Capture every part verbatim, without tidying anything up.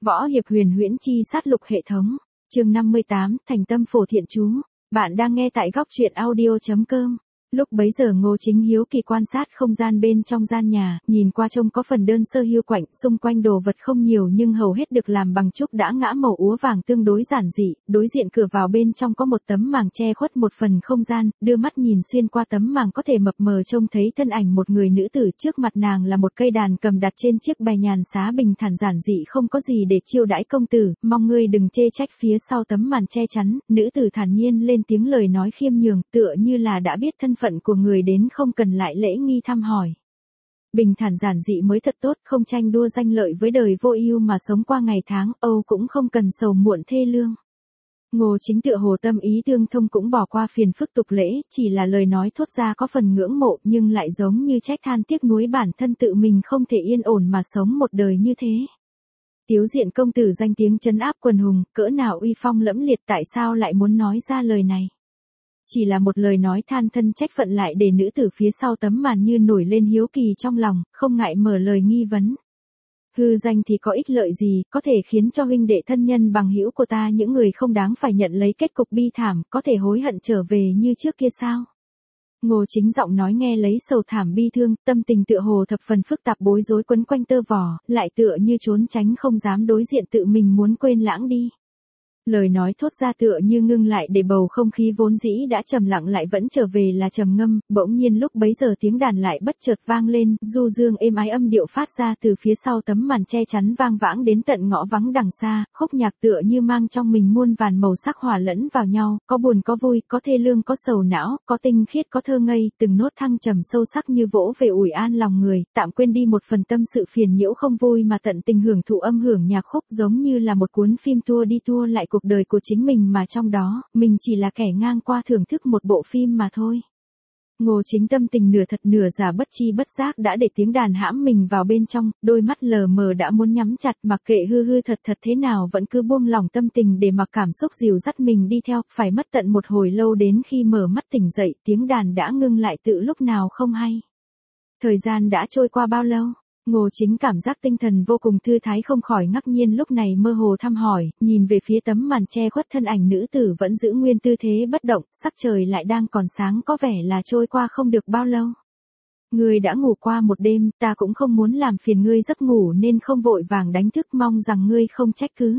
Võ hiệp huyền huyễn chi sát lục hệ thống. Chương năm mươi tám, thành tâm phổ thiện chú. Bạn đang nghe tại góc truyện audio chấm com. Lúc bấy giờ Ngô Chính hiếu kỳ quan sát không gian bên trong gian nhà, nhìn qua trông có phần đơn sơ hiu quạnh, xung quanh đồ vật không nhiều nhưng hầu hết được làm bằng trúc đã ngã màu úa vàng tương đối giản dị, đối diện cửa vào bên trong có một tấm màng che khuất một phần không gian, đưa mắt nhìn xuyên qua tấm màng có thể mập mờ trông thấy thân ảnh một người nữ tử, trước mặt nàng là một cây đàn cầm đặt trên chiếc bè nhàn xá bình thản giản dị không có gì để chiêu đãi công tử, mong ngươi đừng chê trách. Phía sau tấm màn che chắn, nữ tử thản nhiên lên tiếng lời nói khiêm nhường, tựa như là đã biết thân phận của người đến không cần lại lễ nghi thăm hỏi. Bình thản giản dị mới thật tốt, không tranh đua danh lợi với đời vô ưu mà sống qua ngày tháng, âu cũng không cần sầu muộn thê lương. Ngô Chính tựa hồ tâm ý tương thông cũng bỏ qua phiền phức tục lễ, chỉ là lời nói thốt ra có phần ngưỡng mộ nhưng lại giống như trách than tiếc nuối bản thân tự mình không thể yên ổn mà sống một đời như thế. Tiếu Diện công tử danh tiếng trấn áp quần hùng, cỡ nào uy phong lẫm liệt, tại sao lại muốn nói ra lời này? Chỉ là một lời nói than thân trách phận lại để nữ tử phía sau tấm màn như nổi lên hiếu kỳ trong lòng, không ngại mở lời nghi vấn. Hư danh thì có ích lợi gì, có thể khiến cho huynh đệ thân nhân bằng hữu của ta những người không đáng phải nhận lấy kết cục bi thảm, có thể hối hận trở về như trước kia sao? Ngô Chính giọng nói nghe lấy sầu thảm bi thương, tâm tình tựa hồ thập phần phức tạp bối rối quấn quanh tơ vò, lại tựa như trốn tránh không dám đối diện tự mình muốn quên lãng đi. Lời nói thốt ra tựa như ngưng lại để bầu không khí vốn dĩ đã trầm lặng lại vẫn trở về là trầm ngâm, bỗng nhiên lúc bấy giờ tiếng đàn lại bất chợt vang lên, du dương êm ái âm điệu phát ra từ phía sau tấm màn che chắn vang vãng đến tận ngõ vắng đằng xa, khúc nhạc tựa như mang trong mình muôn vàn màu sắc hòa lẫn vào nhau, có buồn có vui, có thê lương có sầu não, có tinh khiết có thơ ngây, từng nốt thăng trầm sâu sắc như vỗ về ủi an lòng người, tạm quên đi một phần tâm sự phiền nhiễu không vui mà tận tình hưởng thụ âm hưởng nhạc khúc, giống như là một cuốn phim tua đi tua lại cuộc đời của chính mình mà trong đó, mình chỉ là kẻ ngang qua thưởng thức một bộ phim mà thôi. Ngô Chính tâm tình nửa thật nửa giả bất chi bất giác đã để tiếng đàn hãm mình vào bên trong, đôi mắt lờ mờ đã muốn nhắm chặt, mặc kệ hư hư thật thật thế nào vẫn cứ buông lỏng tâm tình để mặc cảm xúc dìu dắt mình đi theo, phải mất tận một hồi lâu đến khi mở mắt tỉnh dậy, tiếng đàn đã ngưng lại tự lúc nào không hay. Thời gian đã trôi qua bao lâu? Ngô Chính cảm giác tinh thần vô cùng thư thái không khỏi ngạc nhiên lúc này mơ hồ thăm hỏi, nhìn về phía tấm màn che khuất thân ảnh nữ tử vẫn giữ nguyên tư thế bất động, sắc trời lại đang còn sáng có vẻ là trôi qua không được bao lâu. Ngươi đã ngủ qua một đêm, ta cũng không muốn làm phiền ngươi giấc ngủ nên không vội vàng đánh thức, mong rằng ngươi không trách cứ.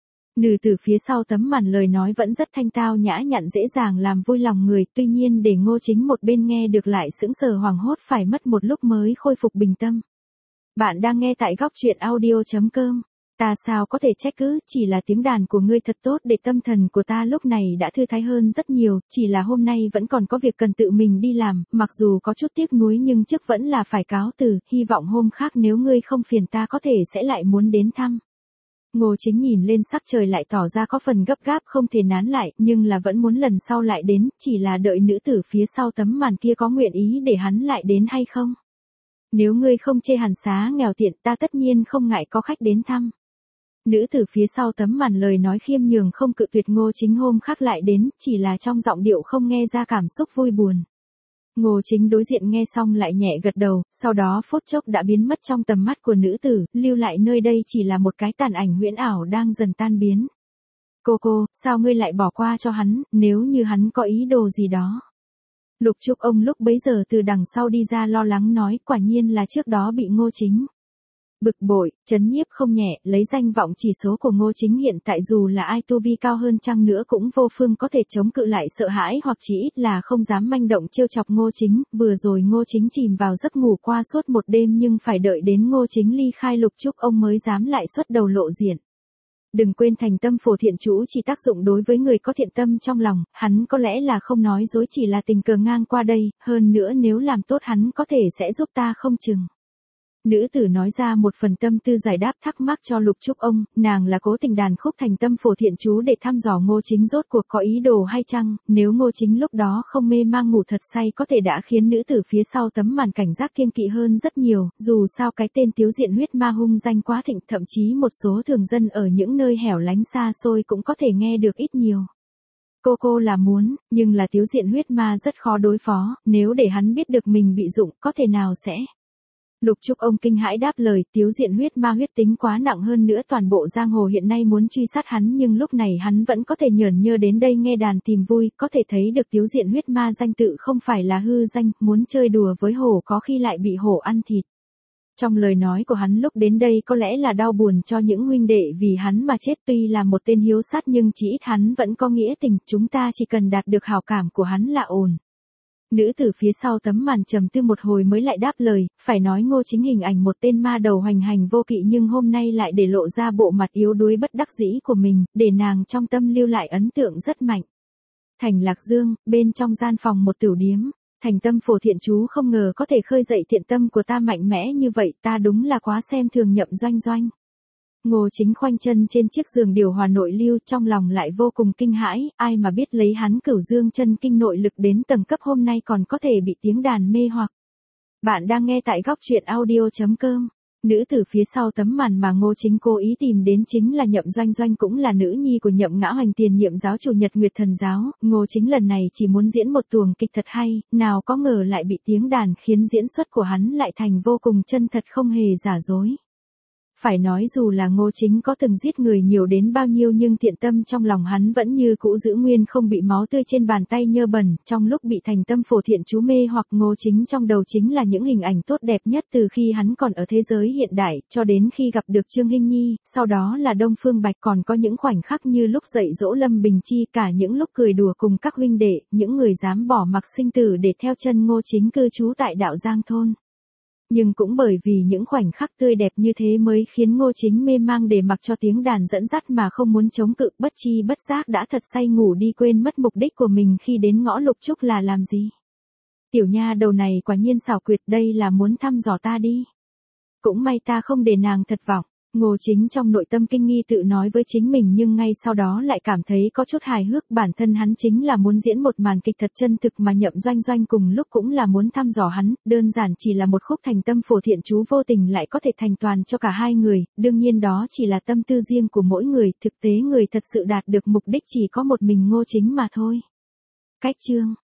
Nữ tử phía sau tấm màn lời nói vẫn rất thanh tao nhã nhặn dễ dàng làm vui lòng người, tuy nhiên để Ngô Chính một bên nghe được lại sững sờ hoảng hốt phải mất một lúc mới khôi phục bình tâm. Bạn đang nghe tại góc truyện audio chấm com. Ta sao có thể trách cứ, chỉ là tiếng đàn của ngươi thật tốt để tâm thần của ta lúc này đã thư thái hơn rất nhiều, chỉ là hôm nay vẫn còn có việc cần tự mình đi làm, mặc dù có chút tiếc nuối nhưng trước vẫn là phải cáo từ, hy vọng hôm khác nếu ngươi không phiền ta có thể sẽ lại muốn đến thăm. Ngô Chính nhìn lên sắc trời lại tỏ ra có phần gấp gáp không thể nán lại, nhưng là vẫn muốn lần sau lại đến, chỉ là đợi nữ tử phía sau tấm màn kia có nguyện ý để hắn lại đến hay không. Nếu ngươi không chê hàn xá nghèo tiện ta tất nhiên không ngại có khách đến thăm. Nữ tử phía sau tấm màn lời nói khiêm nhường không cự tuyệt Ngô Chính hôm khác lại đến, chỉ là trong giọng điệu không nghe ra cảm xúc vui buồn. Ngô Chính đối diện nghe xong lại nhẹ gật đầu, sau đó phút chốc đã biến mất trong tầm mắt của nữ tử, lưu lại nơi đây chỉ là một cái tàn ảnh huyễn ảo đang dần tan biến. Cô cô, sao ngươi lại bỏ qua cho hắn, nếu như hắn có ý đồ gì đó. Lục Trúc ông lúc bấy giờ từ đằng sau đi ra lo lắng nói, quả nhiên là trước đó bị Ngô Chính bực bội, chấn nhiếp không nhẹ, lấy danh vọng chỉ số của Ngô Chính hiện tại dù là ai tu vi cao hơn chăng nữa cũng vô phương có thể chống cự lại sợ hãi hoặc chỉ ít là không dám manh động trêu chọc Ngô Chính, vừa rồi Ngô Chính chìm vào giấc ngủ qua suốt một đêm nhưng phải đợi đến Ngô Chính ly khai Lục Trúc ông mới dám lại xuất đầu lộ diện. Đừng quên thành tâm phổ thiện chú chỉ tác dụng đối với người có thiện tâm trong lòng, hắn có lẽ là không nói dối chỉ là tình cờ ngang qua đây, hơn nữa nếu làm tốt hắn có thể sẽ giúp ta không chừng. Nữ tử nói ra một phần tâm tư giải đáp thắc mắc cho Lục Trúc ông, nàng là cố tình đàn khúc thành tâm phổ thiện chú để thăm dò Ngô Chính rốt cuộc có ý đồ hay chăng, nếu Ngô Chính lúc đó không mê mang ngủ thật say có thể đã khiến nữ tử phía sau tấm màn cảnh giác kiêng kỵ hơn rất nhiều, dù sao cái tên Tiếu Diện huyết ma hung danh quá thịnh, thậm chí một số thường dân ở những nơi hẻo lánh xa xôi cũng có thể nghe được ít nhiều. Cô cô là muốn, nhưng là Tiếu Diện huyết ma rất khó đối phó, nếu để hắn biết được mình bị dụng có thể nào sẽ Lục Trúc ông kinh hãi đáp lời, Tiếu Diện huyết ma huyết tính quá nặng, hơn nữa toàn bộ giang hồ hiện nay muốn truy sát hắn, nhưng lúc này hắn vẫn có thể nhởn nhơ đến đây nghe đàn tìm vui, có thể thấy được Tiếu Diện huyết ma danh tự không phải là hư danh, muốn chơi đùa với hổ có khi lại bị hổ ăn thịt. Trong lời nói của hắn lúc đến đây có lẽ là đau buồn cho những huynh đệ vì hắn mà chết, tuy là một tên hiếu sát nhưng chỉ ít hắn vẫn có nghĩa tình, chúng ta chỉ cần đạt được hảo cảm của hắn là ổn. Nữ tử phía sau tấm màn trầm tư một hồi mới lại đáp lời, phải nói Ngô Chính hình ảnh một tên ma đầu hoành hành vô kỵ nhưng hôm nay lại để lộ ra bộ mặt yếu đuối bất đắc dĩ của mình, để nàng trong tâm lưu lại ấn tượng rất mạnh. Thành Lạc Dương, bên trong gian phòng một tửu điếm, Thành Tâm Phổ Thiện Chú không ngờ có thể khơi dậy thiện tâm của ta mạnh mẽ như vậy, ta đúng là quá xem thường Nhậm Doanh Doanh. Ngô Chính khoanh chân trên chiếc giường điều hòa nội lưu, trong lòng lại vô cùng kinh hãi, ai mà biết lấy hắn Cửu Dương chân kinh nội lực đến tầng cấp hôm nay còn có thể bị tiếng đàn mê hoặc. Bạn đang nghe tại góc truyện audio chấm com. Nữ tử phía sau tấm màn mà Ngô Chính cố ý tìm đến chính là Nhậm Doanh Doanh, cũng là nữ nhi của Nhậm Ngã Hoành tiền nhiệm giáo chủ Nhật Nguyệt Thần giáo. Ngô Chính lần này chỉ muốn diễn một tuồng kịch thật hay, nào có ngờ lại bị tiếng đàn khiến diễn xuất của hắn lại thành vô cùng chân thật không hề giả dối. Phải nói dù là Ngô Chính có từng giết người nhiều đến bao nhiêu nhưng thiện tâm trong lòng hắn vẫn như cũ giữ nguyên, không bị máu tươi trên bàn tay nhơ bẩn. Trong lúc bị Thành Tâm Phổ Thiện Chú mê hoặc, Ngô Chính trong đầu chính là những hình ảnh tốt đẹp nhất từ khi hắn còn ở thế giới hiện đại, cho đến khi gặp được Trương Hinh Nhi, sau đó là Đông Phương Bạch, còn có những khoảnh khắc như lúc dạy dỗ Lâm Bình Chi, cả những lúc cười đùa cùng các huynh đệ, những người dám bỏ mặc sinh tử để theo chân Ngô Chính cư trú tại đạo Giang Thôn. Nhưng cũng bởi vì những khoảnh khắc tươi đẹp như thế mới khiến Ngô Chính mê mang để mặc cho tiếng đàn dẫn dắt mà không muốn chống cự, bất chi bất giác đã thật say ngủ đi, quên mất mục đích của mình khi đến ngõ Lục Trúc là làm gì. Tiểu nha đầu này quả nhiên xảo quyệt, đây là muốn thăm dò ta đi. Cũng may ta không để nàng thất vọng. Ngô Chính trong nội tâm kinh nghi tự nói với chính mình, nhưng ngay sau đó lại cảm thấy có chút hài hước, bản thân hắn chính là muốn diễn một màn kịch thật chân thực mà Nhậm Doanh Doanh cùng lúc cũng là muốn thăm dò hắn, đơn giản chỉ là một khúc Thành Tâm Phổ Thiện Chú vô tình lại có thể thành toàn cho cả hai người, đương nhiên đó chỉ là tâm tư riêng của mỗi người, thực tế người thật sự đạt được mục đích chỉ có một mình Ngô Chính mà thôi. Cách chương